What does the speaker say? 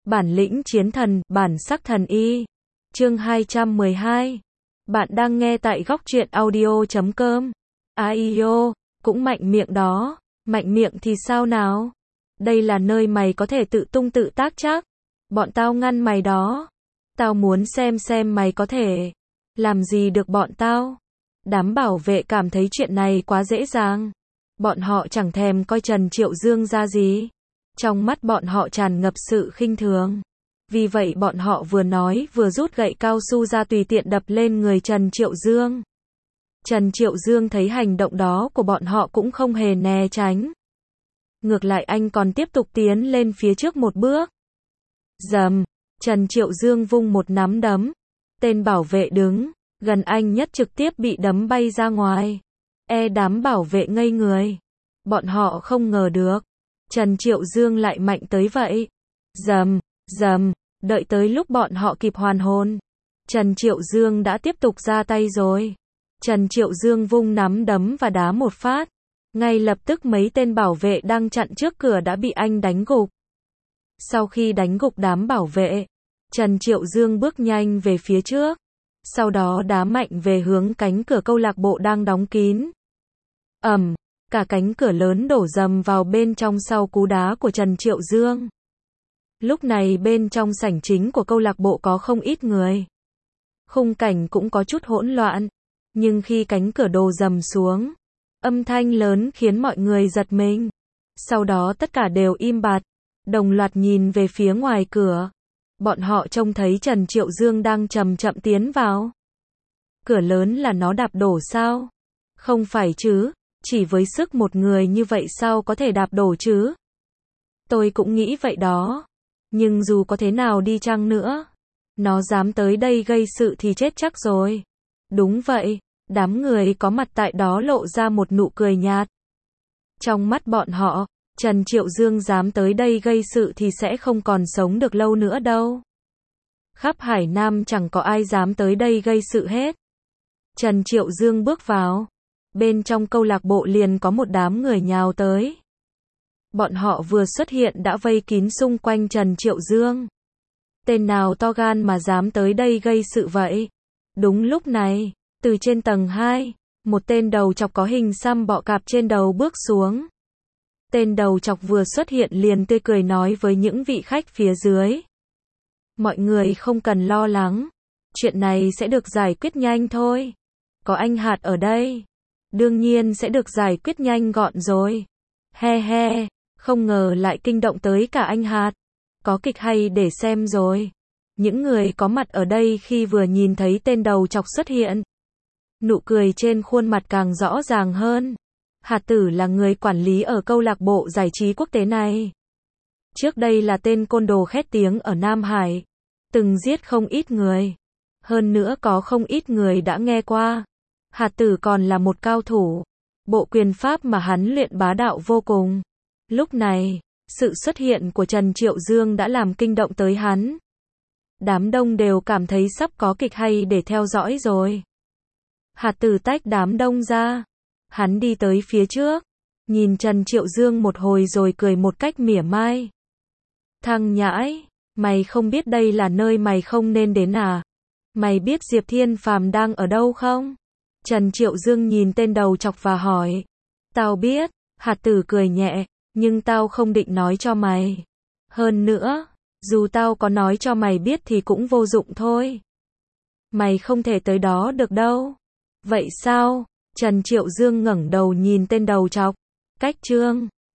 Bản lĩnh chiến thần, bản sắc thần y. Chương 212. Bạn đang nghe tại góc truyện audio.com. Aiyo, cũng mạnh miệng đó. Mạnh miệng thì sao nào? Đây là nơi mày có thể tự tung tự tác chắc. Bọn tao ngăn mày đó. Tao muốn xem mày có thể làm gì được bọn tao. Đám bảo vệ cảm thấy chuyện này quá dễ dàng. Bọn họ chẳng thèm coi Trần Triệu Dương ra gì. Trong mắt bọn họ tràn ngập sự khinh thường. Vì vậy bọn họ vừa nói vừa rút gậy cao su ra tùy tiện đập lên người Trần Triệu Dương. Trần Triệu Dương thấy hành động đó của bọn họ cũng không hề né tránh. Ngược lại anh còn tiếp tục tiến lên phía trước một bước. Rầm, Trần Triệu Dương vung một nắm đấm. Tên bảo vệ đứng gần anh nhất trực tiếp bị đấm bay ra ngoài. Đám bảo vệ ngây người. Bọn họ không ngờ được Trần Triệu Dương lại mạnh tới vậy. Rầm, rầm, đợi tới lúc bọn họ kịp hoàn hồn, Trần Triệu Dương đã tiếp tục ra tay rồi. Trần Triệu Dương vung nắm đấm và đá một phát. Ngay lập tức mấy tên bảo vệ đang chặn trước cửa đã bị anh đánh gục. Sau khi đánh gục đám bảo vệ, Trần Triệu Dương bước nhanh về phía trước. Sau đó đá mạnh về hướng cánh cửa câu lạc bộ đang đóng kín. Ầm, cả cánh cửa lớn đổ dầm vào bên trong sau cú đá của Trần Triệu Dương. Lúc này bên trong sảnh chính của câu lạc bộ có không ít người. Khung cảnh cũng có chút hỗn loạn. Nhưng khi cánh cửa đổ dầm xuống, âm thanh lớn khiến mọi người giật mình. Sau đó tất cả đều im bặt, đồng loạt nhìn về phía ngoài cửa. Bọn họ trông thấy Trần Triệu Dương đang chậm chậm tiến vào. Cửa lớn là nó đạp đổ sao? Không phải chứ, chỉ với sức một người như vậy sao có thể đạp đổ chứ? Tôi cũng nghĩ vậy đó. Nhưng dù có thế nào đi chăng nữa, nó dám tới đây gây sự thì chết chắc rồi. Đúng vậy, đám người có mặt tại đó lộ ra một nụ cười nhạt. Trong mắt bọn họ, Trần Triệu Dương dám tới đây gây sự thì sẽ không còn sống được lâu nữa đâu. Khắp Hải Nam chẳng có ai dám tới đây gây sự hết. Trần Triệu Dương bước vào. Bên trong câu lạc bộ liền có một đám người nhào tới. Bọn họ vừa xuất hiện đã vây kín xung quanh Trần Triệu Dương. Tên nào to gan mà dám tới đây gây sự vậy? Đúng lúc này, từ trên tầng 2, một tên đầu chọc có hình xăm bọ cạp trên đầu bước xuống. Tên đầu chọc vừa xuất hiện liền tươi cười nói với những vị khách phía dưới. Mọi người không cần lo lắng. Chuyện này sẽ được giải quyết nhanh thôi. Có anh Hạt ở đây. Đương nhiên sẽ được giải quyết nhanh gọn rồi. He he, không ngờ lại kinh động tới cả anh Hạt. Có kịch hay để xem rồi. Những người có mặt ở đây khi vừa nhìn thấy tên đầu chọc xuất hiện, nụ cười trên khuôn mặt càng rõ ràng hơn. Hạt Tử là người quản lý ở câu lạc bộ giải trí quốc tế này. Trước đây là tên côn đồ khét tiếng ở Nam Hải. Từng giết không ít người. Hơn nữa có không ít người đã nghe qua. Hạt Tử còn là một cao thủ. Bộ quyền pháp mà hắn luyện bá đạo vô cùng. Lúc này, sự xuất hiện của Trần Triệu Dương đã làm kinh động tới hắn. Đám đông đều cảm thấy sắp có kịch hay để theo dõi rồi. Hạt Tử tách đám đông ra. Hắn đi tới phía trước, nhìn Trần Triệu Dương một hồi rồi cười một cách mỉa mai. Thằng nhãi, mày không biết đây là nơi mày không nên đến à? Mày biết Diệp Thiên Phàm đang ở đâu không? Trần Triệu Dương nhìn tên đầu chọc và hỏi. Tao biết, Hạt Tử cười nhẹ, nhưng tao không định nói cho mày. Hơn nữa, dù tao có nói cho mày biết thì cũng vô dụng thôi. Mày không thể tới đó được đâu. Vậy sao? Trần Triệu Dương ngẩng đầu nhìn tên đầu chọc. Cách chương